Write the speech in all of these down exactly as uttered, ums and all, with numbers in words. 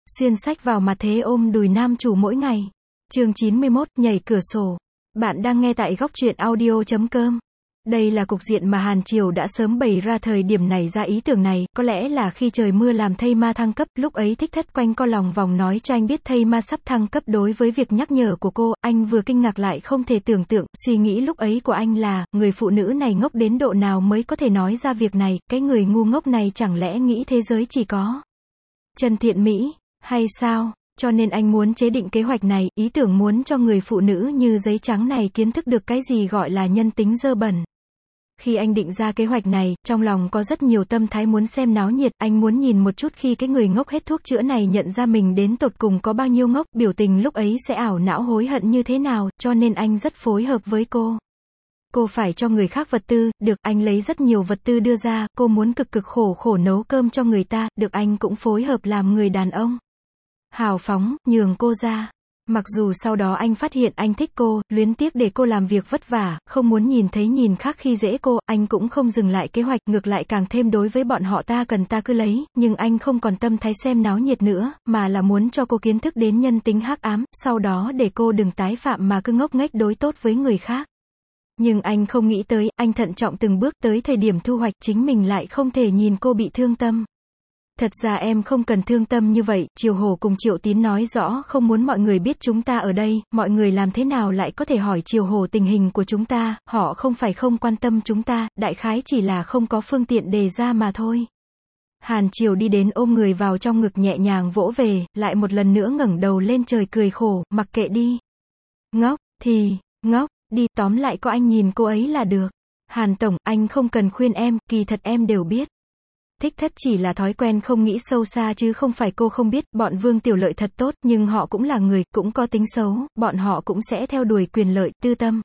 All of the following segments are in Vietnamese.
Xuyên sách vào mặt thế ôm đùi nam chủ mỗi ngày. Chương chín mươi mốt, nhảy cửa sổ. Bạn đang nghe tại góc truyện audio chấm com. Đây là cục diện mà Hàn Triều đã sớm bày ra thời điểm này ra ý tưởng này, có lẽ là khi trời mưa làm thây ma thăng cấp, lúc ấy Thích Thất quanh co lòng vòng nói cho anh biết thây ma sắp thăng cấp. Đối với việc nhắc nhở của cô, anh vừa kinh ngạc lại không thể tưởng tượng, suy nghĩ lúc ấy của anh là, người phụ nữ này ngốc đến độ nào mới có thể nói ra việc này, cái người ngu ngốc này chẳng lẽ nghĩ thế giới chỉ có Trần Thiện Mỹ, hay sao? Cho nên anh muốn chế định kế hoạch này, ý tưởng muốn cho người phụ nữ như giấy trắng này kiến thức được cái gì gọi là nhân tính dơ bẩn. Khi anh định ra kế hoạch này, trong lòng có rất nhiều tâm thái muốn xem náo nhiệt, anh muốn nhìn một chút khi cái người ngốc hết thuốc chữa này nhận ra mình đến tột cùng có bao nhiêu ngốc, biểu tình lúc ấy sẽ ảo não hối hận như thế nào, cho nên anh rất phối hợp với cô. Cô phải cho người khác vật tư, được, anh lấy rất nhiều vật tư đưa ra, cô muốn cực cực khổ khổ nấu cơm cho người ta, được, anh cũng phối hợp làm người đàn ông hào phóng, nhường cô ra. Mặc dù sau đó anh phát hiện anh thích cô, luyến tiếc để cô làm việc vất vả, không muốn nhìn thấy nhìn khác khi dễ cô, anh cũng không dừng lại kế hoạch, ngược lại càng thêm đối với bọn họ ta cần ta cứ lấy, nhưng anh không còn tâm thái xem náo nhiệt nữa, mà là muốn cho cô kiến thức đến nhân tính hắc ám, sau đó để cô đừng tái phạm mà cứ ngốc nghếch đối tốt với người khác. Nhưng anh không nghĩ tới, anh thận trọng từng bước tới thời điểm thu hoạch chính mình lại không thể nhìn cô bị thương tâm. Thật ra em không cần thương tâm như vậy, Triều Hổ cùng Triệu Tín nói rõ không muốn mọi người biết chúng ta ở đây, mọi người làm thế nào lại có thể hỏi Triều Hổ tình hình của chúng ta, họ không phải không quan tâm chúng ta, đại khái chỉ là không có phương tiện đề ra mà thôi. Hàn Triều đi đến ôm người vào trong ngực nhẹ nhàng vỗ về, lại một lần nữa ngẩng đầu lên trời cười khổ, mặc kệ đi. Ngốc, thì, ngốc, đi, tóm lại có anh nhìn cô ấy là được. Hàn Tổng, anh không cần khuyên em, kỳ thật em đều biết. Thích Thất chỉ là thói quen không nghĩ sâu xa chứ không phải cô không biết, bọn Vương Tiểu Lợi thật tốt, nhưng họ cũng là người, cũng có tính xấu, bọn họ cũng sẽ theo đuổi quyền lợi, tư tâm.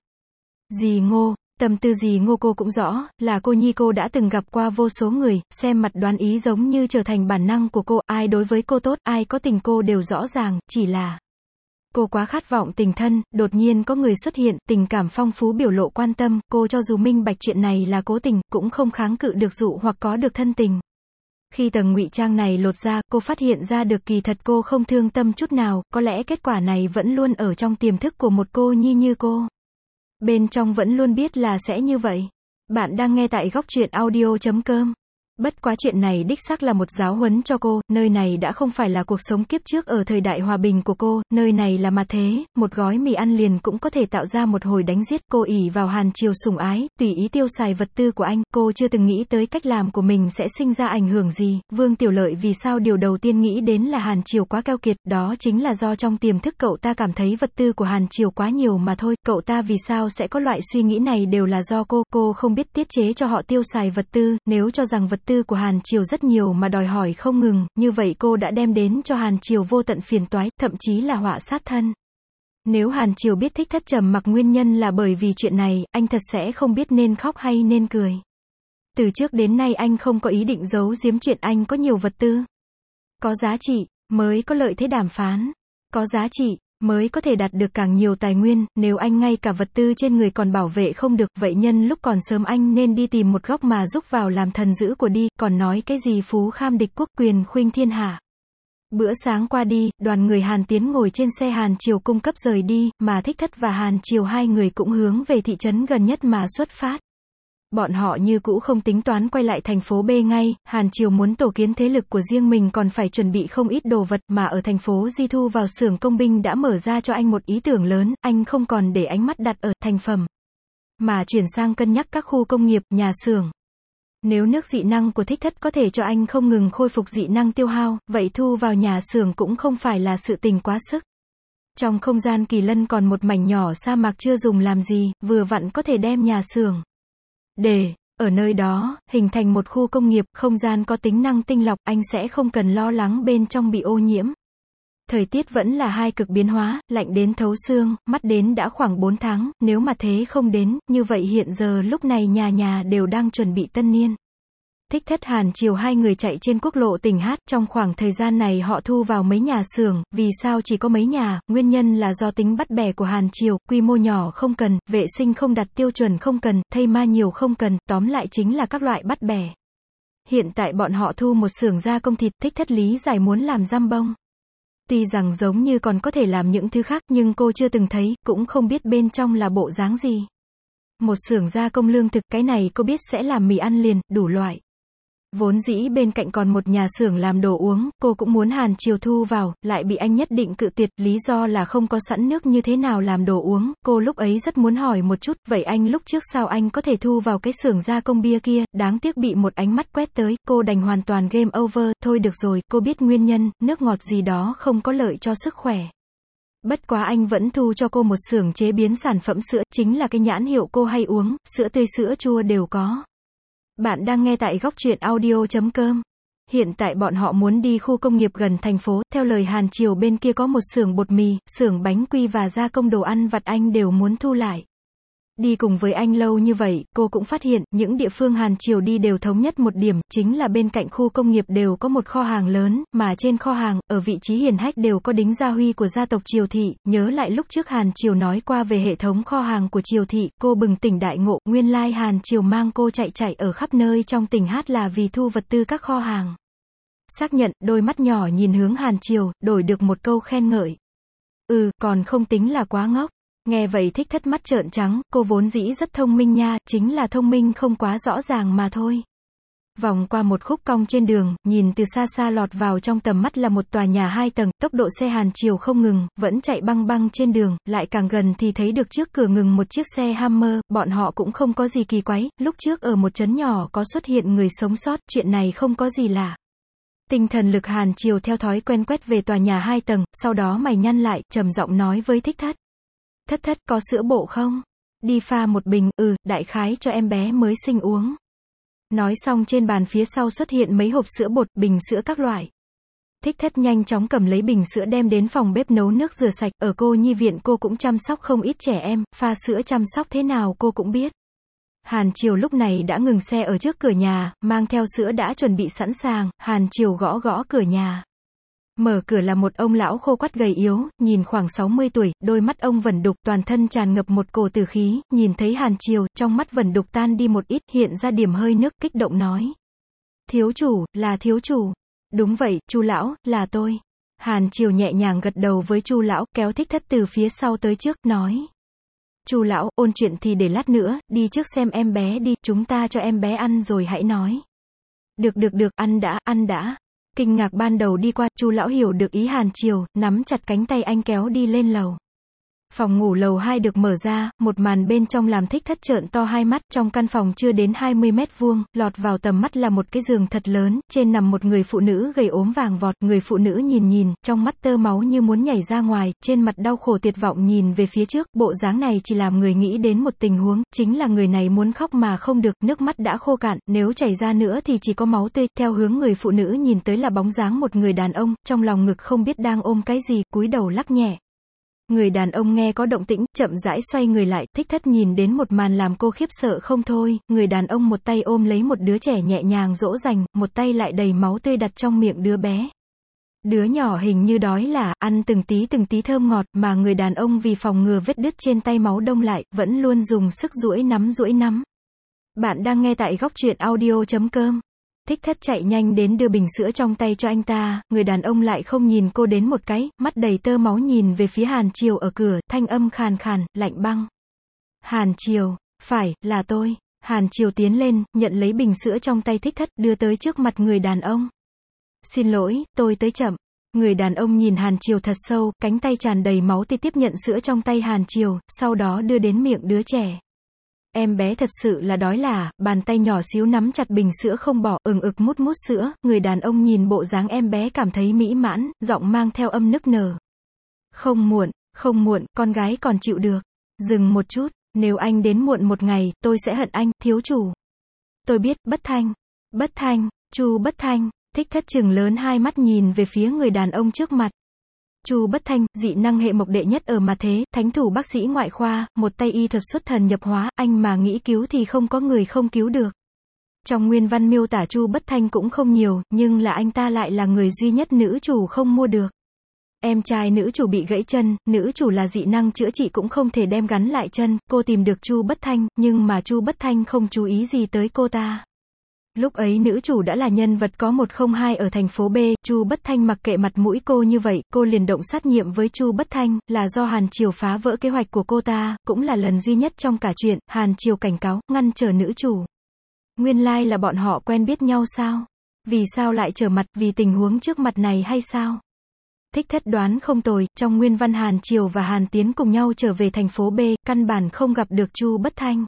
Dì Ngô, tâm tư dì Ngô cô cũng rõ, là cô nhi cô đã từng gặp qua vô số người, xem mặt đoán ý giống như trở thành bản năng của cô, ai đối với cô tốt, ai có tình cô đều rõ ràng, chỉ là cô quá khát vọng tình thân, đột nhiên có người xuất hiện, tình cảm phong phú biểu lộ quan tâm, cô cho dù minh bạch chuyện này là cố tình, cũng không kháng cự được dụ hoặc có được thân tình. Khi tầng ngụy trang này lột ra, cô phát hiện ra được kỳ thật cô không thương tâm chút nào, có lẽ kết quả này vẫn luôn ở trong tiềm thức của một cô nhi như cô. Bên trong vẫn luôn biết là sẽ như vậy. Bạn đang nghe tại góc truyện audio chấm com. Bất quá chuyện này đích xác là một giáo huấn cho cô, nơi này đã không phải là cuộc sống kiếp trước ở thời đại hòa bình của cô, nơi này là mặt thế, một gói mì ăn liền cũng có thể tạo ra một hồi đánh giết, cô ỷ vào Hàn Triều sủng ái, tùy ý tiêu xài vật tư của anh, cô chưa từng nghĩ tới cách làm của mình sẽ sinh ra ảnh hưởng gì. Vương Tiểu Lợi vì sao điều đầu tiên nghĩ đến là Hàn Triều quá keo kiệt, đó chính là do trong tiềm thức cậu ta cảm thấy vật tư của Hàn Triều quá nhiều mà thôi, cậu ta vì sao sẽ có loại suy nghĩ này đều là do cô, cô không biết tiết chế cho họ tiêu xài vật tư, nếu cho rằng vật tư của Hàn Triều rất nhiều mà đòi hỏi không ngừng, như vậy cô đã đem đến cho Hàn Triều vô tận phiền toái, thậm chí là họa sát thân. Nếu Hàn Triều biết Thích Thất trầm mặc nguyên nhân là bởi vì chuyện này, anh thật sẽ không biết nên khóc hay nên cười. Từ trước đến nay anh không có ý định giấu giếm chuyện anh có nhiều vật tư. Có giá trị, mới có lợi thế đàm phán. Có giá trị, mới có thể đạt được càng nhiều tài nguyên, nếu anh ngay cả vật tư trên người còn bảo vệ không được, vậy nhân lúc còn sớm anh nên đi tìm một góc mà giúp vào làm thần dữ của đi, còn nói cái gì phú kham địch quốc quyền khuynh thiên hạ. Bữa sáng qua đi, đoàn người Hàn Tiến ngồi trên xe Hàn Triều cung cấp rời đi, mà Thích Thất và Hàn Triều hai người cũng hướng về thị trấn gần nhất mà xuất phát. Bọn họ như cũ không tính toán quay lại thành phố B ngay, Hàn Triều muốn tổ kiến thế lực của riêng mình còn phải chuẩn bị không ít đồ vật, mà ở thành phố Di thu vào xưởng công binh đã mở ra cho anh một ý tưởng lớn, anh không còn để ánh mắt đặt ở thành phẩm, mà chuyển sang cân nhắc các khu công nghiệp, nhà xưởng. Nếu nước dị năng của Thích Thất có thể cho anh không ngừng khôi phục dị năng tiêu hao, vậy thu vào nhà xưởng cũng không phải là sự tình quá sức. Trong không gian kỳ lân còn một mảnh nhỏ sa mạc chưa dùng làm gì, vừa vặn có thể đem nhà xưởng để ở nơi đó, hình thành một khu công nghiệp, không gian có tính năng tinh lọc, anh sẽ không cần lo lắng bên trong bị ô nhiễm. Thời tiết vẫn là hai cực biến hóa, lạnh đến thấu xương, mát đến đã khoảng bốn tháng, nếu mà thế không đến, như vậy hiện giờ lúc này nhà nhà đều đang chuẩn bị tân niên. Thích Thất Hàn Triều hai người chạy trên quốc lộ tỉnh Hát, trong khoảng thời gian này họ thu vào mấy nhà xưởng, vì sao chỉ có mấy nhà, nguyên nhân là do tính bắt bẻ của Hàn Triều, quy mô nhỏ không cần, vệ sinh không đặt tiêu chuẩn không cần, thây ma nhiều không cần, tóm lại chính là các loại bắt bẻ. Hiện tại bọn họ thu một xưởng gia công thịt, Thích Thất lý giải muốn làm giam bông. Tuy rằng giống như còn có thể làm những thứ khác nhưng cô chưa từng thấy, cũng không biết bên trong là bộ dáng gì. Một xưởng gia công lương thực, cái này cô biết sẽ làm mì ăn liền, đủ loại. Vốn dĩ bên cạnh còn một nhà xưởng làm đồ uống, cô cũng muốn Hàn Triều thu vào, lại bị anh nhất định cự tuyệt, lý do là không có sẵn nước như thế nào làm đồ uống. Cô lúc ấy rất muốn hỏi một chút, vậy anh lúc trước sao anh có thể thu vào cái xưởng gia công bia kia, đáng tiếc bị một ánh mắt quét tới, cô đành hoàn toàn game over, thôi được rồi, cô biết nguyên nhân, nước ngọt gì đó không có lợi cho sức khỏe. Bất quá anh vẫn thu cho cô một xưởng chế biến sản phẩm sữa, chính là cái nhãn hiệu cô hay uống, sữa tươi sữa chua đều có. Bạn đang nghe tại góc truyện audio chấm com. Hiện tại bọn họ muốn đi khu công nghiệp gần thành phố, theo lời Hàn Triều bên kia có một xưởng bột mì, xưởng bánh quy và gia công đồ ăn vặt anh đều muốn thu lại. Đi cùng với anh lâu như vậy, cô cũng phát hiện, những địa phương Hàn Triều đi đều thống nhất một điểm, chính là bên cạnh khu công nghiệp đều có một kho hàng lớn, mà trên kho hàng, ở vị trí hiển hách đều có đính gia huy của gia tộc Triều Thị. Nhớ lại lúc trước Hàn Triều nói qua về hệ thống kho hàng của Triều Thị, cô bừng tỉnh đại ngộ, nguyên lai Hàn Triều mang cô chạy chạy ở khắp nơi trong tỉnh hát là vì thu vật tư các kho hàng. Xác nhận, đôi mắt nhỏ nhìn hướng Hàn Triều, đổi được một câu khen ngợi. Ừ, còn không tính là quá ngốc. Nghe vậy Thích Thất mắt trợn trắng, cô vốn dĩ rất thông minh nha, chính là thông minh không quá rõ ràng mà thôi. Vòng qua một khúc cong trên đường, nhìn từ xa xa lọt vào trong tầm mắt là một tòa nhà hai tầng, tốc độ xe Hàn Triều không ngừng, vẫn chạy băng băng trên đường, lại càng gần thì thấy được trước cửa ngừng một chiếc xe Hummer, bọn họ cũng không có gì kỳ quái, lúc trước ở một trấn nhỏ có xuất hiện người sống sót, chuyện này không có gì lạ. Tinh thần lực Hàn Triều theo thói quen quét về tòa nhà hai tầng, sau đó mày nhăn lại, trầm giọng nói với Thích Thất. Thất thất, có sữa bộ không? Đi pha một bình, ừ, đại khái cho em bé mới sinh uống. Nói xong trên bàn phía sau xuất hiện mấy hộp sữa bột, bình sữa các loại. Thích Thất nhanh chóng cầm lấy bình sữa đem đến phòng bếp nấu nước rửa sạch, ở cô nhi viện cô cũng chăm sóc không ít trẻ em, pha sữa chăm sóc thế nào cô cũng biết. Hàn Triều lúc này đã ngừng xe ở trước cửa nhà, mang theo sữa đã chuẩn bị sẵn sàng, Hàn Triều gõ gõ cửa nhà. Mở cửa là một ông lão khô quắt gầy yếu, nhìn khoảng sáu mươi tuổi, đôi mắt ông vẩn đục, toàn thân tràn ngập một cổ tử khí, nhìn thấy Hàn Triều, trong mắt vẩn đục tan đi một ít, hiện ra điểm hơi nước, kích động nói. Thiếu chủ, là thiếu chủ. Đúng vậy, Chu lão, là tôi. Hàn Triều nhẹ nhàng gật đầu với Chu lão, kéo Thích Thất từ phía sau tới trước, nói. Chu lão, ôn chuyện thì để lát nữa, đi trước xem em bé đi, chúng ta cho em bé ăn rồi hãy nói. Được được được, ăn đã, ăn đã. Kinh ngạc ban đầu đi qua, Chu lão hiểu được ý Hàn Triều, nắm chặt cánh tay anh kéo đi lên lầu. Phòng ngủ lầu hai được mở ra, một màn bên trong làm Thích Thất trợn to hai mắt, trong căn phòng chưa đến hai mươi mét vuông, lọt vào tầm mắt là một cái giường thật lớn, trên nằm một người phụ nữ gầy ốm vàng vọt, người phụ nữ nhìn nhìn, trong mắt tơ máu như muốn nhảy ra ngoài, trên mặt đau khổ tuyệt vọng nhìn về phía trước, bộ dáng này chỉ làm người nghĩ đến một tình huống, chính là người này muốn khóc mà không được, nước mắt đã khô cạn, nếu chảy ra nữa thì chỉ có máu tươi, theo hướng người phụ nữ nhìn tới là bóng dáng một người đàn ông, trong lòng ngực không biết đang ôm cái gì, cúi đầu lắc nhẹ. Người đàn ông nghe có động tĩnh, chậm rãi xoay người lại, Thích Thất nhìn đến một màn làm cô khiếp sợ không thôi, người đàn ông một tay ôm lấy một đứa trẻ nhẹ nhàng dỗ dành, một tay lại đầy máu tươi đặt trong miệng đứa bé. Đứa nhỏ hình như đói là, ăn từng tí từng tí thơm ngọt, mà người đàn ông vì phòng ngừa vết đứt trên tay máu đông lại, vẫn luôn dùng sức duỗi nắm duỗi nắm. Bạn đang nghe tại góc truyện audio chấm com. Thích Thất chạy nhanh đến đưa bình sữa trong tay cho anh ta, người đàn ông lại không nhìn cô đến một cái, mắt đầy tơ máu nhìn về phía Hàn Triều ở cửa, thanh âm khàn khàn, lạnh băng. Hàn Triều, phải, là tôi. Hàn Triều tiến lên, nhận lấy bình sữa trong tay Thích Thất, đưa tới trước mặt người đàn ông. Xin lỗi, tôi tới chậm. Người đàn ông nhìn Hàn Triều thật sâu, cánh tay tràn đầy máu tươi tiếp nhận sữa trong tay Hàn Triều, sau đó đưa đến miệng đứa trẻ. Em bé thật sự là đói là, bàn tay nhỏ xíu nắm chặt bình sữa không bỏ, ừng ực mút mút sữa, người đàn ông nhìn bộ dáng em bé cảm thấy mỹ mãn, giọng mang theo âm nức nở. Không muộn, không muộn, con gái còn chịu được. Dừng một chút, nếu anh đến muộn một ngày, tôi sẽ hận anh, thiếu chủ. Tôi biết, Bất Thanh. Bất Thanh, Chu Bất Thanh, Thích Thất trừng lớn hai mắt nhìn về phía người đàn ông trước mặt. Chu Bất Thanh, dị năng hệ mộc đệ nhất ở mà thế, thánh thủ bác sĩ ngoại khoa, một tay y thuật xuất thần nhập hóa, anh mà nghĩ cứu thì không có người không cứu được. Trong nguyên văn miêu tả Chu Bất Thanh cũng không nhiều, nhưng là anh ta lại là người duy nhất nữ chủ không mua được. Em trai nữ chủ bị gãy chân, nữ chủ là dị năng chữa trị cũng không thể đem gắn lại chân, cô tìm được Chu Bất Thanh, nhưng mà Chu Bất Thanh không chú ý gì tới cô ta. Lúc ấy nữ chủ đã là nhân vật có một không hai ở thành phố B, Chu Bất Thanh mặc kệ mặt mũi cô như vậy, cô liền động sát nhiệm với Chu Bất Thanh, là do Hàn Triều phá vỡ kế hoạch của cô ta, cũng là lần duy nhất trong cả chuyện, Hàn Triều cảnh cáo, ngăn trở nữ chủ. Nguyên lai like là bọn họ quen biết nhau sao? Vì sao lại trở mặt, vì tình huống trước mặt này hay sao? Thích Thất đoán không tồi, trong nguyên văn Hàn Triều và Hàn Tiến cùng nhau trở về thành phố B, căn bản không gặp được Chu Bất Thanh.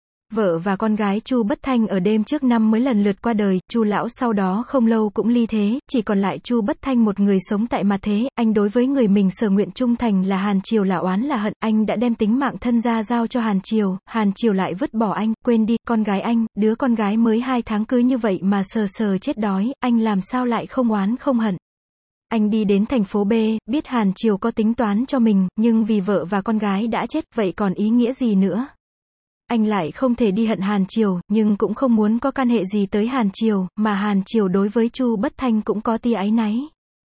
Vợ và con gái Chu Bất Thanh ở đêm trước năm mới lần lượt qua đời, Chu lão sau đó không lâu cũng ly thế, chỉ còn lại Chu Bất Thanh một người sống tại mặt thế, anh đối với người mình sở nguyện trung thành là Hàn Triều là oán là hận, anh đã đem tính mạng thân ra giao cho Hàn Triều, Hàn Triều lại vứt bỏ anh, quên đi, con gái anh, đứa con gái mới hai tháng cưới như vậy mà sờ sờ chết đói, anh làm sao lại không oán không hận. Anh đi đến thành phố B, biết Hàn Triều có tính toán cho mình, nhưng vì vợ và con gái đã chết, vậy còn ý nghĩa gì nữa? Anh lại không thể đi hận Hàn Triều, nhưng cũng không muốn có can hệ gì tới Hàn Triều, mà Hàn Triều đối với Chu Bất Thanh cũng có tia áy náy.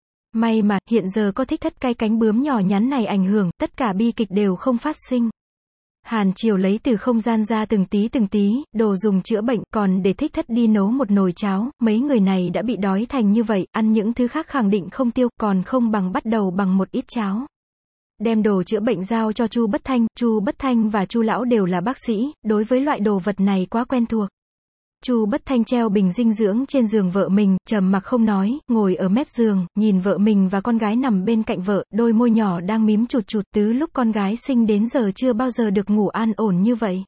May mà, hiện giờ có Thích Thất cái cánh bướm nhỏ nhắn này ảnh hưởng, tất cả bi kịch đều không phát sinh. Hàn Triều lấy từ không gian ra từng tí từng tí, đồ dùng chữa bệnh, còn để Thích Thất đi nấu một nồi cháo, mấy người này đã bị đói thành như vậy, ăn những thứ khác khẳng định không tiêu, còn không bằng bắt đầu bằng một ít cháo. Đem đồ chữa bệnh giao cho Chu Bất Thanh, Chu Bất Thanh và Chu lão đều là bác sĩ, đối với loại đồ vật này quá quen thuộc. Chu Bất Thanh treo bình dinh dưỡng trên giường vợ mình, trầm mặc không nói, ngồi ở mép giường, nhìn vợ mình và con gái nằm bên cạnh vợ, đôi môi nhỏ đang mím chụt chụt, từ lúc con gái sinh đến giờ chưa bao giờ được ngủ an ổn như vậy.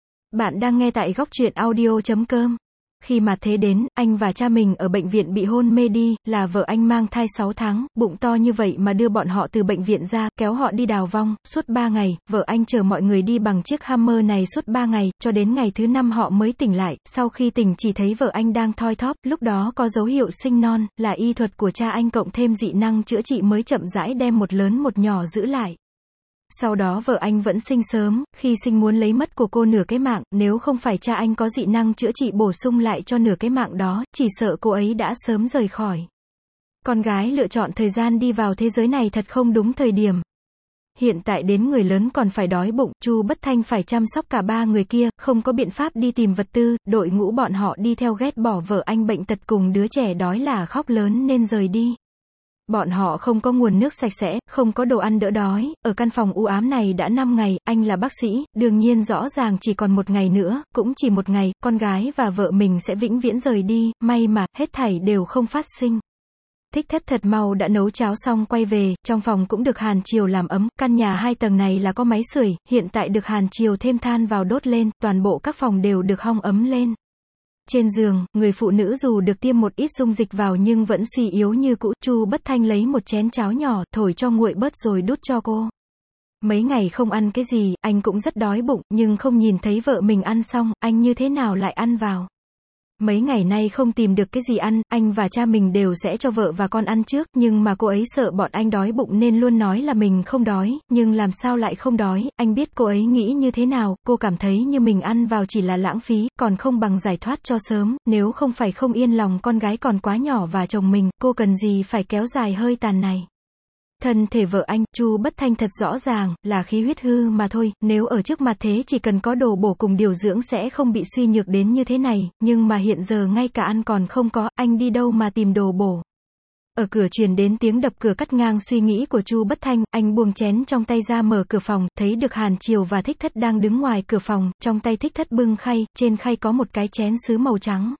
Bạn đang nghe tại góc truyện audio chấm com. Khi mà thế đến, anh và cha mình ở bệnh viện bị hôn mê đi, là vợ anh mang thai sáu tháng, bụng to như vậy mà đưa bọn họ từ bệnh viện ra, kéo họ đi đào vong, suốt ba ngày, vợ anh chở mọi người đi bằng chiếc Hammer này suốt ba ngày, cho đến ngày thứ năm họ mới tỉnh lại, sau khi tỉnh chỉ thấy vợ anh đang thoi thóp, lúc đó có dấu hiệu sinh non, là y thuật của cha anh cộng thêm dị năng chữa trị mới chậm rãi đem một lớn một nhỏ giữ lại. Sau đó vợ anh vẫn sinh sớm, khi sinh muốn lấy mất của cô nửa cái mạng, nếu không phải cha anh có dị năng chữa trị bổ sung lại cho nửa cái mạng đó, chỉ sợ cô ấy đã sớm rời khỏi. Con gái lựa chọn thời gian đi vào thế giới này thật không đúng thời điểm. Hiện tại đến người lớn còn phải đói bụng, Chu Bất Thanh phải chăm sóc cả ba người kia, không có biện pháp đi tìm vật tư, đội ngũ bọn họ đi theo ghét bỏ vợ anh bệnh tật cùng đứa trẻ đói là khóc lớn nên rời đi. Bọn họ không có nguồn nước sạch sẽ, không có đồ ăn đỡ đói, ở căn phòng u ám này đã năm ngày, anh là bác sĩ, đương nhiên rõ ràng chỉ còn một ngày nữa, cũng chỉ một ngày, con gái và vợ mình sẽ vĩnh viễn rời đi, may mà, hết thảy đều không phát sinh. Thích Thất thật mau đã nấu cháo xong quay về, trong phòng cũng được Hàn Triều làm ấm, căn nhà hai tầng này là có máy sưởi, hiện tại được Hàn Triều thêm than vào đốt lên, toàn bộ các phòng đều được hong ấm lên. Trên giường, người phụ nữ dù được tiêm một ít dung dịch vào nhưng vẫn suy yếu như cũ, Chu Bất Thanh lấy một chén cháo nhỏ, thổi cho nguội bớt rồi đút cho cô. Mấy ngày không ăn cái gì, anh cũng rất đói bụng, nhưng không nhìn thấy vợ mình ăn xong, anh như thế nào lại ăn vào. Mấy ngày nay không tìm được cái gì ăn, anh và cha mình đều sẽ cho vợ và con ăn trước, nhưng mà cô ấy sợ bọn anh đói bụng nên luôn nói là mình không đói, nhưng làm sao lại không đói, anh biết cô ấy nghĩ như thế nào, cô cảm thấy như mình ăn vào chỉ là lãng phí, còn không bằng giải thoát cho sớm, nếu không phải không yên lòng con gái còn quá nhỏ và chồng mình, cô cần gì phải kéo dài hơi tàn này. Thân thể vợ anh, Chu Bất Thanh thật rõ ràng, là khí huyết hư mà thôi, nếu ở trước mặt thế chỉ cần có đồ bổ cùng điều dưỡng sẽ không bị suy nhược đến như thế này, nhưng mà hiện giờ ngay cả ăn còn không có, anh đi đâu mà tìm đồ bổ. Ở cửa truyền đến tiếng đập cửa cắt ngang suy nghĩ của Chu Bất Thanh, anh buông chén trong tay ra mở cửa phòng, thấy được Hàn Triều và Thích Thất đang đứng ngoài cửa phòng, trong tay Thích Thất bưng khay, trên khay có một cái chén sứ màu trắng.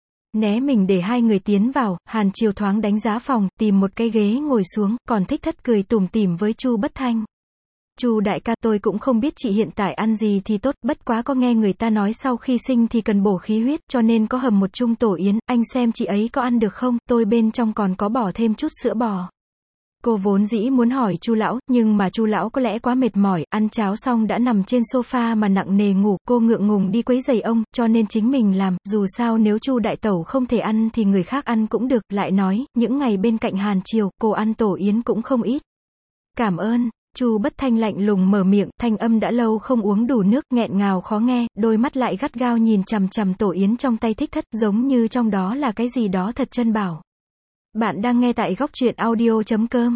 Né mình để hai người tiến vào, Hàn Triều thoáng đánh giá phòng, tìm một cái ghế ngồi xuống, còn Thích Thất cười tủm tỉm với Chu Bất Thanh. Chu đại ca, tôi cũng không biết chị hiện tại ăn gì thì tốt, bất quá có nghe người ta nói sau khi sinh thì cần bổ khí huyết, cho nên có hầm một chung tổ yến, anh xem chị ấy có ăn được không, tôi bên trong còn có bỏ thêm chút sữa bò. Cô vốn dĩ muốn hỏi Chu lão, nhưng mà Chu lão có lẽ quá mệt mỏi, ăn cháo xong đã nằm trên sofa mà nặng nề ngủ, cô ngượng ngùng đi quấy rầy ông, cho nên chính mình làm, dù sao nếu Chu đại tẩu không thể ăn thì người khác ăn cũng được, lại nói, những ngày bên cạnh Hàn Triều, cô ăn tổ yến cũng không ít. Cảm ơn. Chu Bất Thanh lạnh lùng mở miệng, thanh âm đã lâu không uống đủ nước, nghẹn ngào khó nghe, đôi mắt lại gắt gao nhìn chằm chằm tổ yến trong tay Thích Thất, giống như trong đó là cái gì đó thật chân bảo. Bạn đang nghe tại góc truyện audio chấm com.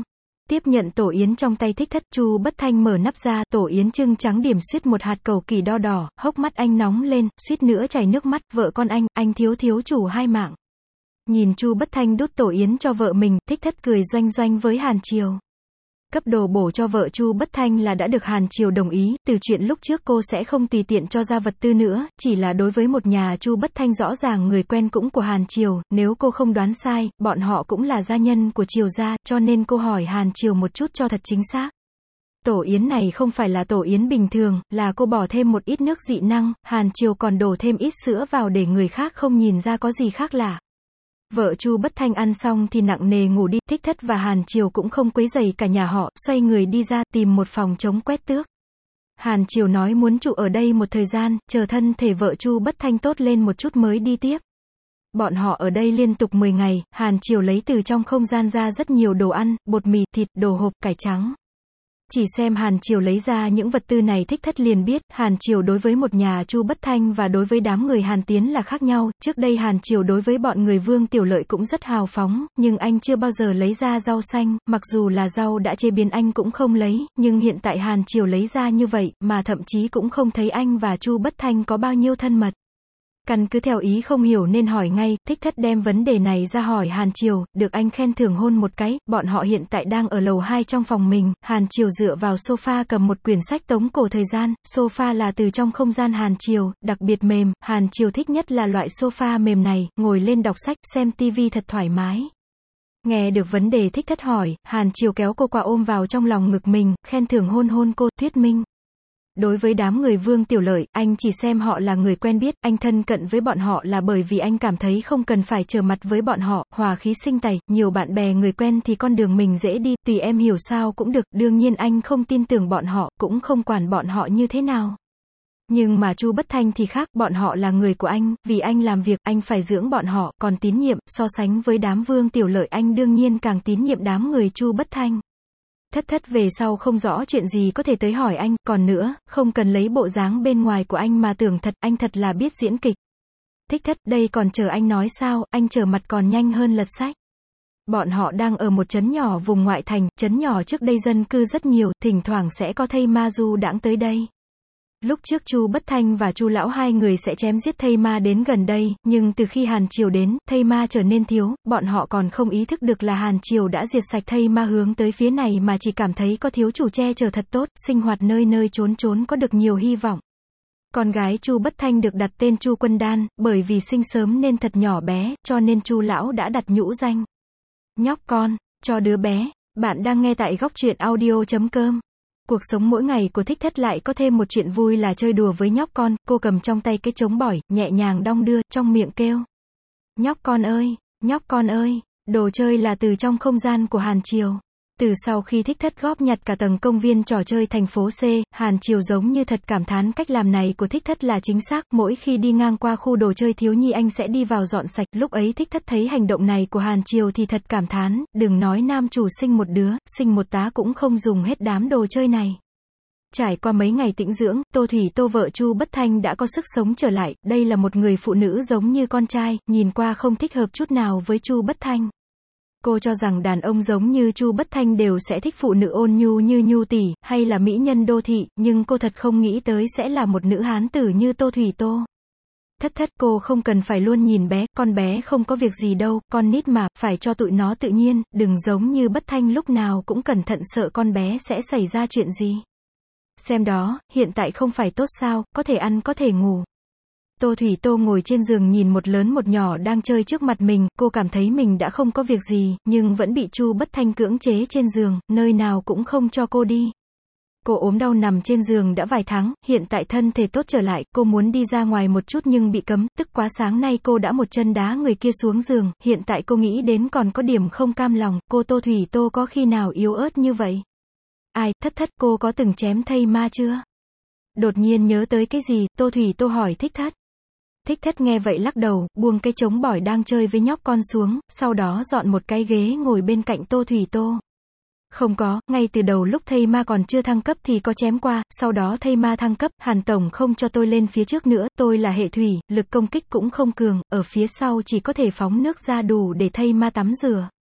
Tiếp nhận tổ yến trong tay Thích Thất, Chu Bất Thanh mở nắp ra, tổ yến trưng trắng điểm suýt một hạt cầu kỳ đo đỏ, hốc mắt anh nóng lên, suýt nữa chảy nước mắt, vợ con anh, anh thiếu thiếu chủ hai mạng. Nhìn Chu Bất Thanh đút tổ yến cho vợ mình, Thích Thất cười doanh doanh với Hàn Triều. Cấp đồ bổ cho vợ Chu Bất Thanh là đã được Hàn Triều đồng ý, từ chuyện lúc trước cô sẽ không tùy tiện cho ra vật tư nữa, chỉ là đối với một nhà Chu Bất Thanh rõ ràng người quen cũng của Hàn Triều, nếu cô không đoán sai, bọn họ cũng là gia nhân của Triều gia, cho nên cô hỏi Hàn Triều một chút cho thật chính xác. Tổ yến này không phải là tổ yến bình thường, là cô bỏ thêm một ít nước dị năng, Hàn Triều còn đổ thêm ít sữa vào để người khác không nhìn ra có gì khác lạ. Vợ Chu Bất Thanh ăn xong thì nặng nề ngủ đi, Thích Thất và Hàn Triều cũng không quấy rầy cả nhà họ, xoay người đi ra, tìm một phòng trống quét tước. Hàn Triều nói muốn trụ ở đây một thời gian, chờ thân thể vợ Chu Bất Thanh tốt lên một chút mới đi tiếp. Bọn họ ở đây liên tục mười ngày, Hàn Triều lấy từ trong không gian ra rất nhiều đồ ăn, bột mì, thịt, đồ hộp, cải trắng. Chỉ xem Hàn Triều lấy ra những vật tư này Thích Thất liền biết, Hàn Triều đối với một nhà Chu Bất Thanh và đối với đám người Hàn Tiến là khác nhau, trước đây Hàn Triều đối với bọn người Vương Tiểu Lợi cũng rất hào phóng, nhưng anh chưa bao giờ lấy ra rau xanh, mặc dù là rau đã chế biến anh cũng không lấy, nhưng hiện tại Hàn Triều lấy ra như vậy, mà thậm chí cũng không thấy anh và Chu Bất Thanh có bao nhiêu thân mật. Căn cứ theo ý không hiểu nên hỏi ngay, Thích Thất đem vấn đề này ra hỏi Hàn Triều, được anh khen thưởng hôn một cái, bọn họ hiện tại đang ở lầu hai trong phòng mình, Hàn Triều dựa vào sofa cầm một quyển sách tống cổ thời gian, sofa là từ trong không gian Hàn Triều, đặc biệt mềm, Hàn Triều thích nhất là loại sofa mềm này, ngồi lên đọc sách, xem tivi thật thoải mái. Nghe được vấn đề Thích Thất hỏi, Hàn Triều kéo cô qua ôm vào trong lòng ngực mình, khen thưởng hôn hôn cô, thuyết minh. Đối với đám người Vương Tiểu Lợi, anh chỉ xem họ là người quen biết, anh thân cận với bọn họ là bởi vì anh cảm thấy không cần phải trở mặt với bọn họ, hòa khí sinh tài, nhiều bạn bè người quen thì con đường mình dễ đi, tùy em hiểu sao cũng được, đương nhiên anh không tin tưởng bọn họ, cũng không quản bọn họ như thế nào. Nhưng mà Chu Bất Thanh thì khác, bọn họ là người của anh, vì anh làm việc, anh phải dưỡng bọn họ, còn tín nhiệm, so sánh với đám Vương Tiểu Lợi anh đương nhiên càng tín nhiệm đám người Chu Bất Thanh. Thất Thất về sau không rõ chuyện gì có thể tới hỏi anh, còn nữa, không cần lấy bộ dáng bên ngoài của anh mà tưởng thật, anh thật là biết diễn kịch. Thích Thất, đây còn chờ anh nói sao, anh trở mặt còn nhanh hơn lật sách. Bọn họ đang ở một trấn nhỏ vùng ngoại thành, trấn nhỏ trước đây dân cư rất nhiều, thỉnh thoảng sẽ có thây ma du đãng tới đây. Lúc trước Chu Bất Thanh và Chu lão hai người sẽ chém giết thây ma đến gần đây, nhưng từ khi Hàn Triều đến, thây ma trở nên thiếu, bọn họ còn không ý thức được là Hàn Triều đã diệt sạch thây ma hướng tới phía này mà chỉ cảm thấy có thiếu chủ che chở thật tốt, sinh hoạt nơi nơi trốn trốn có được nhiều hy vọng. Con gái Chu Bất Thanh được đặt tên Chu Quân Đan, bởi vì sinh sớm nên thật nhỏ bé, cho nên Chu lão đã đặt nhũ danh nhóc con cho đứa bé. Bạn đang nghe tại góc truyện audio chấm com. Cuộc sống mỗi ngày của Thích Thất lại có thêm một chuyện vui là chơi đùa với nhóc con, cô cầm trong tay cái trống bỏi, nhẹ nhàng đong đưa, trong miệng kêu. Nhóc con ơi, nhóc con ơi, đồ chơi là từ trong không gian của Hàn Triều. Từ sau khi Thích Thất góp nhặt cả tầng công viên trò chơi thành phố C, Hàn Triều giống như thật cảm thán cách làm này của Thích Thất là chính xác, mỗi khi đi ngang qua khu đồ chơi thiếu nhi anh sẽ đi vào dọn sạch, lúc ấy Thích Thất thấy hành động này của Hàn Triều thì thật cảm thán, đừng nói nam chủ sinh một đứa, sinh một tá cũng không dùng hết đám đồ chơi này. Trải qua mấy ngày tĩnh dưỡng, Tô Thủy Tô vợ Chu Bất Thanh đã có sức sống trở lại, đây là một người phụ nữ giống như con trai, nhìn qua không thích hợp chút nào với Chu Bất Thanh. Cô cho rằng đàn ông giống như Chu Bất Thanh đều sẽ thích phụ nữ ôn nhu như Nhu tỷ, hay là mỹ nhân đô thị, nhưng cô thật không nghĩ tới sẽ là một nữ hán tử như Tô Thủy Tô. Thất Thất, cô không cần phải luôn nhìn bé, con bé không có việc gì đâu, con nít mà, phải cho tụi nó tự nhiên, đừng giống như Bất Thanh lúc nào cũng cẩn thận sợ con bé sẽ xảy ra chuyện gì. Xem đó, hiện tại không phải tốt sao, có thể ăn có thể ngủ. Tô Thủy Tô ngồi trên giường nhìn một lớn một nhỏ đang chơi trước mặt mình, cô cảm thấy mình đã không có việc gì, nhưng vẫn bị Chu Bất Thanh cưỡng chế trên giường, nơi nào cũng không cho cô đi. Cô ốm đau nằm trên giường đã vài tháng, hiện tại thân thể tốt trở lại, cô muốn đi ra ngoài một chút nhưng bị cấm, tức quá sáng nay cô đã một chân đá người kia xuống giường, hiện tại cô nghĩ đến còn có điểm không cam lòng, cô Tô Thủy Tô có khi nào yếu ớt như vậy? Ai, Thất Thất, cô có từng chém thây ma chưa? Đột nhiên nhớ tới cái gì, Tô Thủy Tô hỏi Thích Thất. Thích Thất nghe vậy lắc đầu, buông cái trống bỏi đang chơi với nhóc con xuống, sau đó dọn một cái ghế ngồi bên cạnh Tô Thủy Tô. Không có, ngay từ đầu lúc thây ma còn chưa thăng cấp thì có chém qua, sau đó thây ma thăng cấp, Hàn Tổng không cho tôi lên phía trước nữa, tôi là hệ thủy, lực công kích cũng không cường, ở phía sau chỉ có thể phóng nước ra đủ để thây ma tắm rửa.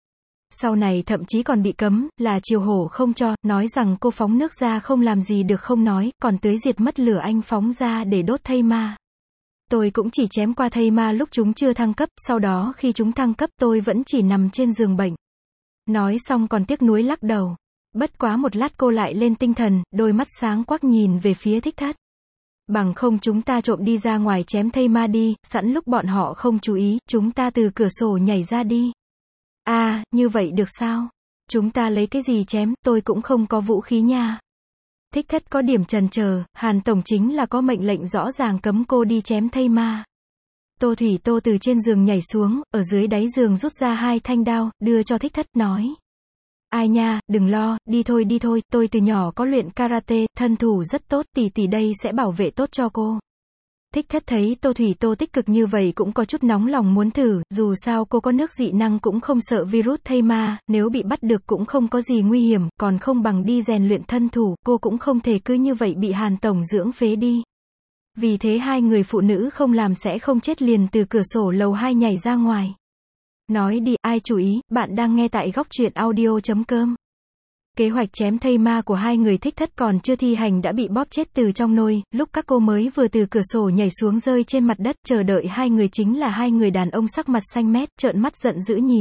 Sau này thậm chí còn bị cấm, là Triều Hổ không cho, nói rằng cô phóng nước ra không làm gì được không nói, còn tưới diệt mất lửa anh phóng ra để đốt thây ma. Tôi cũng chỉ chém qua thây ma lúc chúng chưa thăng cấp, sau đó khi chúng thăng cấp tôi vẫn chỉ nằm trên giường bệnh. Nói xong còn tiếc nuối lắc đầu. Bất quá một lát cô lại lên tinh thần, đôi mắt sáng quắc nhìn về phía Thích Thất. Bằng không chúng ta trộm đi ra ngoài chém thây ma đi, sẵn lúc bọn họ không chú ý, chúng ta từ cửa sổ nhảy ra đi. À, như vậy được sao? Chúng ta lấy cái gì chém, tôi cũng không có vũ khí nha. Thích Thất có điểm chần chờ, Hàn Tổng chính là có mệnh lệnh rõ ràng cấm cô đi chém thây ma. Tô Thủy Tô từ trên giường nhảy xuống, ở dưới đáy giường rút ra hai thanh đao, đưa cho Thích Thất, nói. Ai nha, đừng lo, đi thôi đi thôi, tôi từ nhỏ có luyện karate, thân thủ rất tốt, tỷ tỷ đây sẽ bảo vệ tốt cho cô. Thích Thất thấy Tô Thủy Tô tích cực như vậy cũng có chút nóng lòng muốn thử, dù sao cô có nước dị năng cũng không sợ virus thây ma, nếu bị bắt được cũng không có gì nguy hiểm, còn không bằng đi rèn luyện thân thủ, cô cũng không thể cứ như vậy bị Hàn Tổng dưỡng phế đi. Vì thế hai người phụ nữ không làm sẽ không chết liền từ cửa sổ lầu hai nhảy ra ngoài. Nói đi, ai chú ý, bạn đang nghe tại góc truyện audio chấm com. Kế hoạch chém thây ma của hai người Thích Thất còn chưa thi hành đã bị bóp chết từ trong nôi, lúc các cô mới vừa từ cửa sổ nhảy xuống rơi trên mặt đất, chờ đợi hai người chính là hai người đàn ông sắc mặt xanh mét, trợn mắt giận dữ nhìn.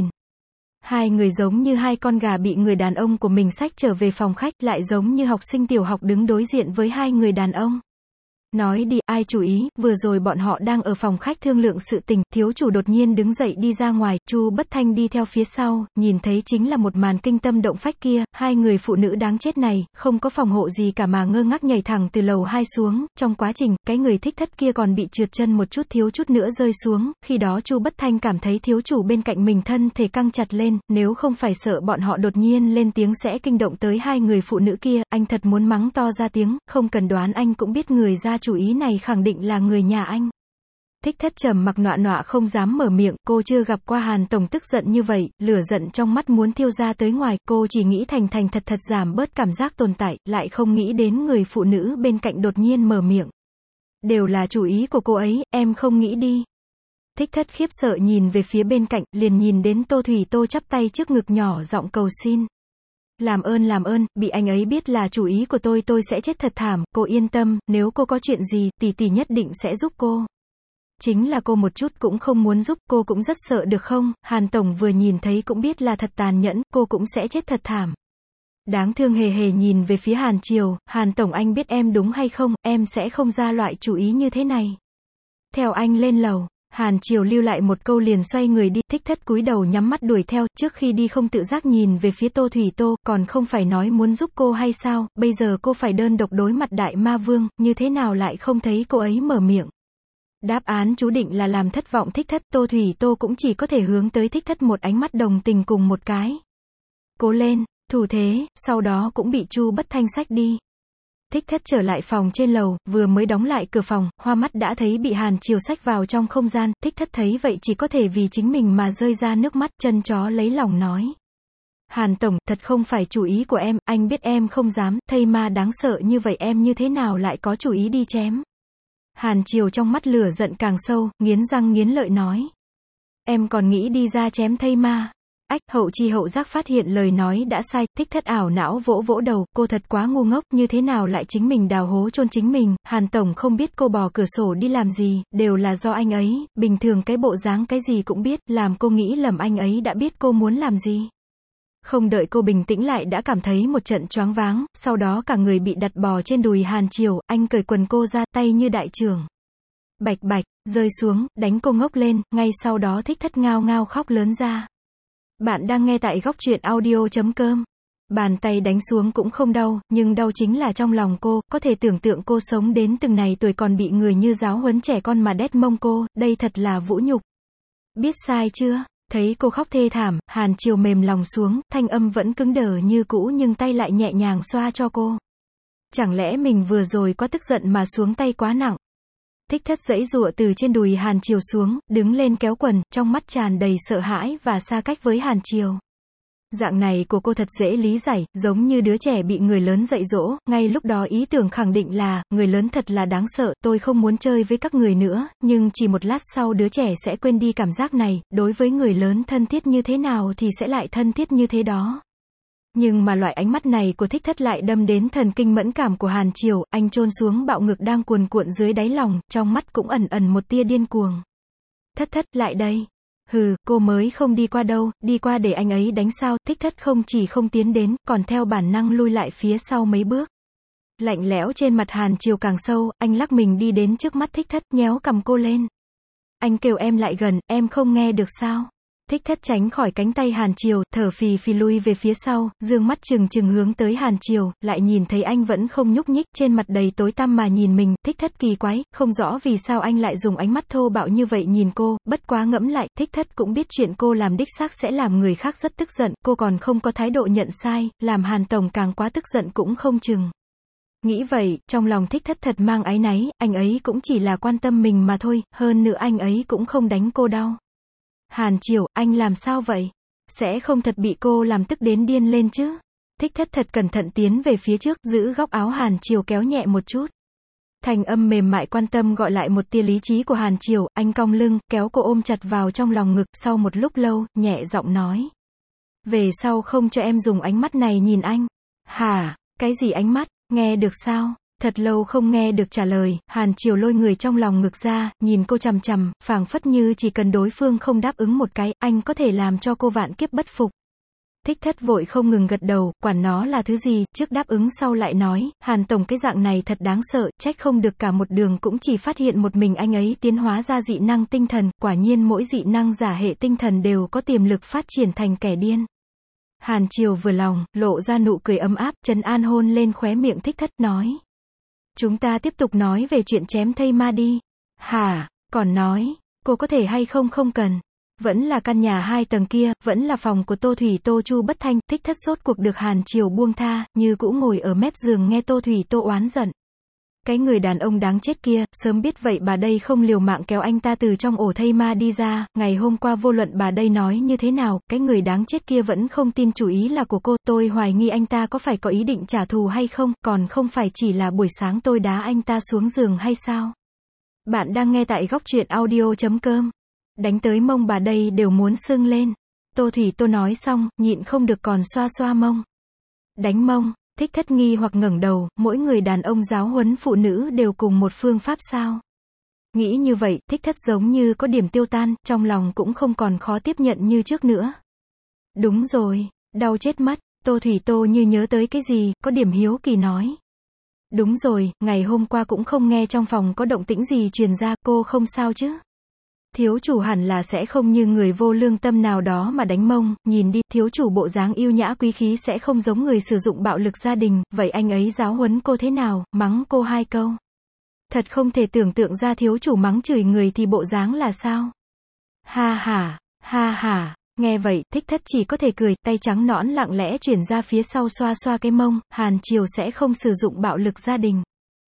Hai người giống như hai con gà bị người đàn ông của mình xách trở về phòng khách, lại giống như học sinh tiểu học đứng đối diện với hai người đàn ông. Nói đi, ai chú ý, vừa rồi bọn họ đang ở phòng khách thương lượng sự tình, thiếu chủ đột nhiên đứng dậy đi ra ngoài, Chu Bất Thanh đi theo phía sau, nhìn thấy chính là một màn kinh tâm động phách kia, hai người phụ nữ đáng chết này, không có phòng hộ gì cả mà ngơ ngác nhảy thẳng từ lầu hai xuống, trong quá trình, cái người Thích Thất kia còn bị trượt chân một chút thiếu chút nữa rơi xuống, khi đó Chu Bất Thanh cảm thấy thiếu chủ bên cạnh mình thân thể căng chặt lên, nếu không phải sợ bọn họ đột nhiên lên tiếng sẽ kinh động tới hai người phụ nữ kia, anh thật muốn mắng to ra tiếng, không cần đoán anh cũng biết người ra chủ ý này khẳng định là người nhà anh. Thích Thất trầm mặc nọa nọa không dám mở miệng, cô chưa gặp qua Hàn Tổng tức giận như vậy, lửa giận trong mắt muốn thiêu ra tới ngoài, cô chỉ nghĩ thành thành thật thật giảm bớt cảm giác tồn tại, lại không nghĩ đến người phụ nữ bên cạnh đột nhiên mở miệng. Đều là chủ ý của cô ấy, em không nghĩ đi. Thích Thất khiếp sợ nhìn về phía bên cạnh, liền nhìn đến Tô Thủy Tô chắp tay trước ngực nhỏ giọng cầu xin. Làm ơn làm ơn, bị anh ấy biết là chủ ý của tôi tôi sẽ chết thật thảm, cô yên tâm, nếu cô có chuyện gì, tỷ tỷ nhất định sẽ giúp cô. Chính là cô một chút cũng không muốn giúp, cô cũng rất sợ được không, Hàn Tổng vừa nhìn thấy cũng biết là thật tàn nhẫn, cô cũng sẽ chết thật thảm. Đáng thương hề hề nhìn về phía Hàn Triều, Hàn Tổng anh biết em đúng hay không, em sẽ không ra loại chủ ý như thế này. Theo anh lên lầu. Hàn Triều lưu lại một câu liền xoay người đi, Thích Thất cúi đầu nhắm mắt đuổi theo, trước khi đi không tự giác nhìn về phía Tô Thủy Tô, còn không phải nói muốn giúp cô hay sao, bây giờ cô phải đơn độc đối mặt Đại Ma Vương, như thế nào lại không thấy cô ấy mở miệng. Đáp án chú định là làm thất vọng Thích Thất, Tô Thủy Tô cũng chỉ có thể hướng tới Thích Thất một ánh mắt đồng tình cùng một cái. Cố lên, thủ thế, sau đó cũng bị Chu Bất Thanh xách đi. Thích Thất trở lại phòng trên lầu, vừa mới đóng lại cửa phòng, hoa mắt đã thấy bị Hàn Triều xách vào trong không gian, Thích Thất thấy vậy chỉ có thể vì chính mình mà rơi ra nước mắt, chân chó lấy lòng nói. Hàn Tổng, thật không phải chủ ý của em, anh biết em không dám, thây ma đáng sợ như vậy em như thế nào lại có chủ ý đi chém. Hàn Triều trong mắt lửa giận càng sâu, nghiến răng nghiến lợi nói. Em còn nghĩ đi ra chém thây ma. Ách, hậu chi hậu giác phát hiện lời nói đã sai, Thích Thất ảo não vỗ vỗ đầu, cô thật quá ngu ngốc, như thế nào lại chính mình đào hố chôn chính mình, Hàn Tổng không biết cô bò cửa sổ đi làm gì, đều là do anh ấy, bình thường cái bộ dáng cái gì cũng biết, làm cô nghĩ lầm anh ấy đã biết cô muốn làm gì. Không đợi cô bình tĩnh lại đã cảm thấy một trận choáng váng, sau đó cả người bị đặt bò trên đùi Hàn Triều, anh cởi quần cô ra, tay như đại trưởng. Bạch bạch, rơi xuống, đánh cô ngốc lên, ngay sau đó Thích Thất ngao ngao khóc lớn ra. Bạn đang nghe tại góc truyện audio chấm com. Bàn tay đánh xuống cũng không đau, nhưng đau chính là trong lòng cô, có thể tưởng tượng cô sống đến từng này tuổi còn bị người như giáo huấn trẻ con mà đét mông cô, đây thật là vũ nhục. Biết sai chưa? Thấy cô khóc thê thảm, Hàn Triều mềm lòng xuống, thanh âm vẫn cứng đờ như cũ nhưng tay lại nhẹ nhàng xoa cho cô. Chẳng lẽ mình vừa rồi quá tức giận mà xuống tay quá nặng? Thích Thất giãy giụa từ trên đùi Hàn Triều xuống, đứng lên kéo quần, trong mắt tràn đầy sợ hãi và xa cách với Hàn Triều. Dạng này của cô thật dễ lý giải, giống như đứa trẻ bị người lớn dạy dỗ, ngay lúc đó ý tưởng khẳng định là, người lớn thật là đáng sợ, tôi không muốn chơi với các người nữa, nhưng chỉ một lát sau đứa trẻ sẽ quên đi cảm giác này, đối với người lớn thân thiết như thế nào thì sẽ lại thân thiết như thế đó. Nhưng mà loại ánh mắt này của Thích Thất lại đâm đến thần kinh mẫn cảm của Hàn Triều, anh chôn xuống bạo ngực đang cuồn cuộn dưới đáy lòng, trong mắt cũng ẩn ẩn một tia điên cuồng. Thất Thất, lại đây. Hừ, cô mới không đi qua đâu, đi qua để anh ấy đánh sao, Thích Thất không chỉ không tiến đến, còn theo bản năng lui lại phía sau mấy bước. Lạnh lẽo trên mặt Hàn Triều càng sâu, anh lắc mình đi đến trước mắt Thích Thất, nhéo cầm cô lên. Anh kêu em lại gần, em không nghe được sao? Thích Thất tránh khỏi cánh tay Hàn Triều, thở phì phì lui về phía sau, dương mắt trừng trừng hướng tới Hàn Triều, lại nhìn thấy anh vẫn không nhúc nhích, trên mặt đầy tối tăm mà nhìn mình, Thích Thất kỳ quái, không rõ vì sao anh lại dùng ánh mắt thô bạo như vậy nhìn cô, bất quá ngẫm lại, Thích Thất cũng biết chuyện cô làm đích xác sẽ làm người khác rất tức giận, cô còn không có thái độ nhận sai, làm Hàn Tổng càng quá tức giận cũng không chừng. Nghĩ vậy, trong lòng Thích Thất thật mang áy náy, anh ấy cũng chỉ là quan tâm mình mà thôi, hơn nữa anh ấy cũng không đánh cô đau. Hàn Triều, anh làm sao vậy? Sẽ không thật bị cô làm tức đến điên lên chứ? Thích Thất thật cẩn thận tiến về phía trước, giữ góc áo Hàn Triều kéo nhẹ một chút. Thành âm mềm mại quan tâm gọi lại một tia lý trí của Hàn Triều, anh cong lưng, kéo cô ôm chặt vào trong lòng ngực, sau một lúc lâu, nhẹ giọng nói. Về sau không cho em dùng ánh mắt này nhìn anh. Hả? Cái gì ánh mắt? Nghe được sao? Thật lâu không nghe được trả lời, Hàn Triều lôi người trong lòng ngực ra, nhìn cô chằm chằm, phảng phất như chỉ cần đối phương không đáp ứng một cái, anh có thể làm cho cô vạn kiếp bất phục. Thích Thất vội không ngừng gật đầu, quản nó là thứ gì, trước đáp ứng sau lại nói, Hàn Tổng cái dạng này thật đáng sợ, trách không được cả một đường cũng chỉ phát hiện một mình anh ấy tiến hóa ra dị năng tinh thần, quả nhiên mỗi dị năng giả hệ tinh thần đều có tiềm lực phát triển thành kẻ điên. Hàn Triều vừa lòng, lộ ra nụ cười ấm áp, trấn an hôn lên khóe miệng Thích Thất, nói. Chúng ta tiếp tục nói về chuyện chém thây ma đi. Hả, còn nói, cô có thể hay không không cần. Vẫn là căn nhà hai tầng kia, vẫn là phòng của Tô Thủy Tô Chu Bất Thanh, Thích Thất rốt cuộc được Hàn Triều buông tha, như cũ ngồi ở mép giường nghe Tô Thủy Tô oán giận. Cái người đàn ông đáng chết kia, sớm biết vậy bà đây không liều mạng kéo anh ta từ trong ổ thây ma đi ra, ngày hôm qua vô luận bà đây nói như thế nào, cái người đáng chết kia vẫn không tin chủ ý là của cô, tôi hoài nghi anh ta có phải có ý định trả thù hay không, còn không phải chỉ là buổi sáng tôi đá anh ta xuống giường hay sao? Bạn đang nghe tại góc truyện audio chấm com. Đánh tới mông bà đây đều muốn sưng lên. Tô Thủy Tô nói xong, nhịn không được còn xoa xoa mông. Đánh mông. Thích Thất nghi hoặc ngẩng đầu, mỗi người đàn ông giáo huấn phụ nữ đều cùng một phương pháp sao? Nghĩ như vậy, Thích Thất giống như có điểm tiêu tan, trong lòng cũng không còn khó tiếp nhận như trước nữa. Đúng rồi, đau chết mất, Tô Thủy Tô như nhớ tới cái gì, có điểm hiếu kỳ nói. Đúng rồi, ngày hôm qua cũng không nghe trong phòng có động tĩnh gì truyền ra, cô không sao chứ? Thiếu chủ hẳn là sẽ không như người vô lương tâm nào đó mà đánh mông, nhìn đi, thiếu chủ bộ dáng yêu nhã quý khí sẽ không giống người sử dụng bạo lực gia đình, vậy anh ấy giáo huấn cô thế nào, mắng cô hai câu. Thật không thể tưởng tượng ra thiếu chủ mắng chửi người thì bộ dáng là sao. Ha ha, ha ha, nghe vậy, Thích Thất chỉ có thể cười, tay trắng nõn lặng lẽ chuyển ra phía sau xoa xoa cái mông, Hàn Triều sẽ không sử dụng bạo lực gia đình.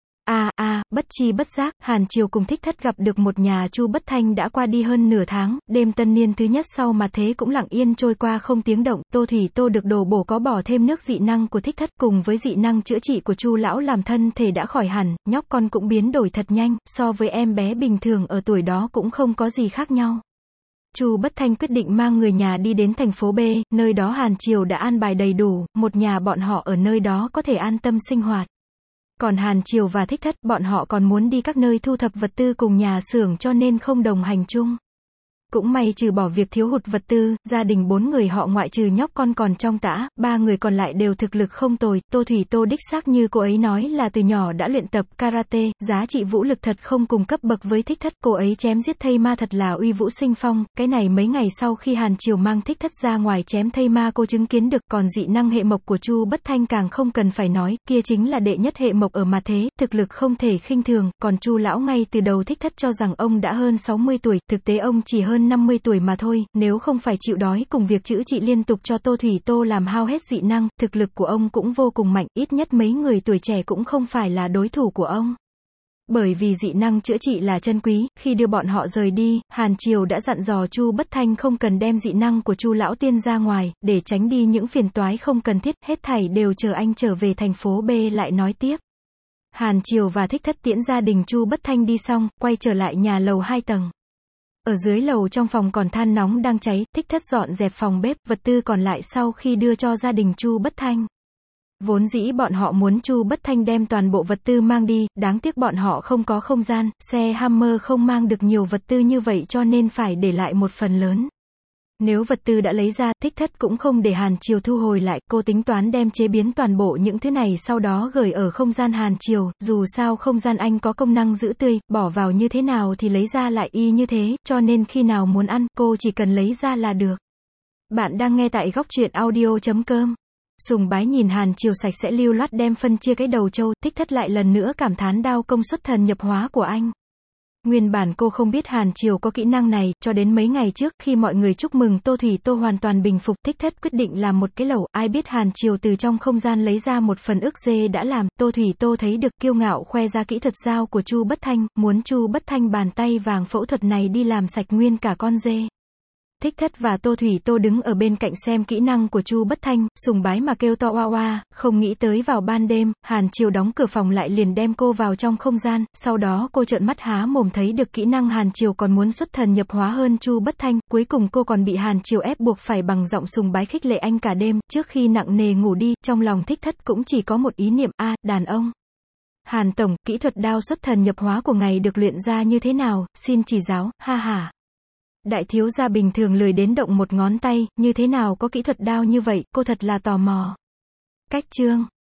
À, à, bất chi bất giác, Hàn Triều cùng Thích Thất gặp được một nhà Chu Bất Thanh đã qua đi hơn nửa tháng, đêm tân niên thứ nhất sau mà thế cũng lặng yên trôi qua không tiếng động, Tô Thủy Tô được đổ bổ có bỏ thêm nước dị năng của Thích Thất cùng với dị năng chữa trị của Chu lão làm thân thể đã khỏi hẳn, nhóc con cũng biến đổi thật nhanh, so với em bé bình thường ở tuổi đó cũng không có gì khác nhau. Chu Bất Thanh quyết định mang người nhà đi đến thành phố B, nơi đó Hàn Triều đã an bài đầy đủ, một nhà bọn họ ở nơi đó có thể an tâm sinh hoạt. Còn Hàn Triều và Thích Thất, bọn họ còn muốn đi các nơi thu thập vật tư cùng nhà xưởng cho nên không đồng hành chung. Cũng may trừ bỏ việc thiếu hụt vật tư, gia đình bốn người họ ngoại trừ nhóc con còn trong tã, ba người còn lại đều thực lực không tồi, Tô Thủy Tô đích xác như cô ấy nói là từ nhỏ đã luyện tập karate, giá trị vũ lực thật không cùng cấp bậc với Thích Thất, cô ấy chém giết thây ma thật là uy vũ sinh phong, cái này mấy ngày sau khi Hàn Triều mang Thích Thất ra ngoài chém thây ma cô chứng kiến được, còn dị năng hệ mộc của Chu Bất Thanh càng không cần phải nói, kia chính là đệ nhất hệ mộc ở mặt thế, thực lực không thể khinh thường, còn Chu lão ngay từ đầu Thích Thất cho rằng ông đã hơn sáu mươi tuổi, thực tế ông chỉ hơn năm mươi tuổi mà thôi, nếu không phải chịu đói cùng việc chữa trị liên tục cho Tô Thủy Tô làm hao hết dị năng, thực lực của ông cũng vô cùng mạnh, ít nhất mấy người tuổi trẻ cũng không phải là đối thủ của ông. Bởi vì dị năng chữa trị là chân quý, khi đưa bọn họ rời đi, Hàn Triều đã dặn dò Chu Bất Thanh không cần đem dị năng của Chu lão tiên ra ngoài, để tránh đi những phiền toái không cần thiết, hết thảy đều chờ anh trở về thành phố B lại nói tiếp. Hàn Triều và Thích Thất tiễn gia đình Chu Bất Thanh đi xong, quay trở lại nhà lầu hai tầng. Ở dưới lầu trong phòng còn than nóng đang cháy, Thích Thất dọn dẹp phòng bếp, vật tư còn lại sau khi đưa cho gia đình Chu Bất Thanh. Vốn dĩ bọn họ muốn Chu Bất Thanh đem toàn bộ vật tư mang đi, đáng tiếc bọn họ không có không gian, xe Hammer không mang được nhiều vật tư như vậy cho nên phải để lại một phần lớn. Nếu vật tư đã lấy ra, Thích Thất cũng không để Hàn Triều thu hồi lại, cô tính toán đem chế biến toàn bộ những thứ này sau đó gửi ở không gian Hàn Triều, dù sao không gian anh có công năng giữ tươi, bỏ vào như thế nào thì lấy ra lại y như thế, cho nên khi nào muốn ăn, cô chỉ cần lấy ra là được. Bạn đang nghe tại góc truyện audio chấm com. Sùng Bái nhìn Hàn Triều sạch sẽ lưu loát đem phân chia cái đầu trâu, Thích Thất lại lần nữa cảm thán đao công xuất thần nhập hóa của anh. Nguyên bản cô không biết Hàn Triều có kỹ năng này, cho đến mấy ngày trước, khi mọi người chúc mừng Tô Thủy Tô hoàn toàn bình phục, Thích Thất quyết định làm một cái lẩu, ai biết Hàn Triều từ trong không gian lấy ra một phần ức dê đã làm, Tô Thủy Tô thấy được, kiêu ngạo khoe ra kỹ thuật dao của Chu Bất Thanh, muốn Chu Bất Thanh bàn tay vàng phẫu thuật này đi làm sạch nguyên cả con dê. Thích Thất và Tô Thủy Tô đứng ở bên cạnh xem kỹ năng của Chu Bất Thanh, sùng bái mà kêu to oa oa, không nghĩ tới vào ban đêm, Hàn Triều đóng cửa phòng lại liền đem cô vào trong không gian, sau đó cô trợn mắt há mồm thấy được kỹ năng Hàn Triều còn muốn xuất thần nhập hóa hơn Chu Bất Thanh, cuối cùng cô còn bị Hàn Triều ép buộc phải bằng giọng sùng bái khích lệ anh cả đêm, trước khi nặng nề ngủ đi, trong lòng Thích Thất cũng chỉ có một ý niệm, a, đàn ông. Hàn tổng, kỹ thuật đao xuất thần nhập hóa của ngài được luyện ra như thế nào, xin chỉ giáo, ha ha. Đại thiếu gia bình thường lười đến động một ngón tay, như thế nào có kỹ thuật đao như vậy, cô thật là tò mò. Cách chương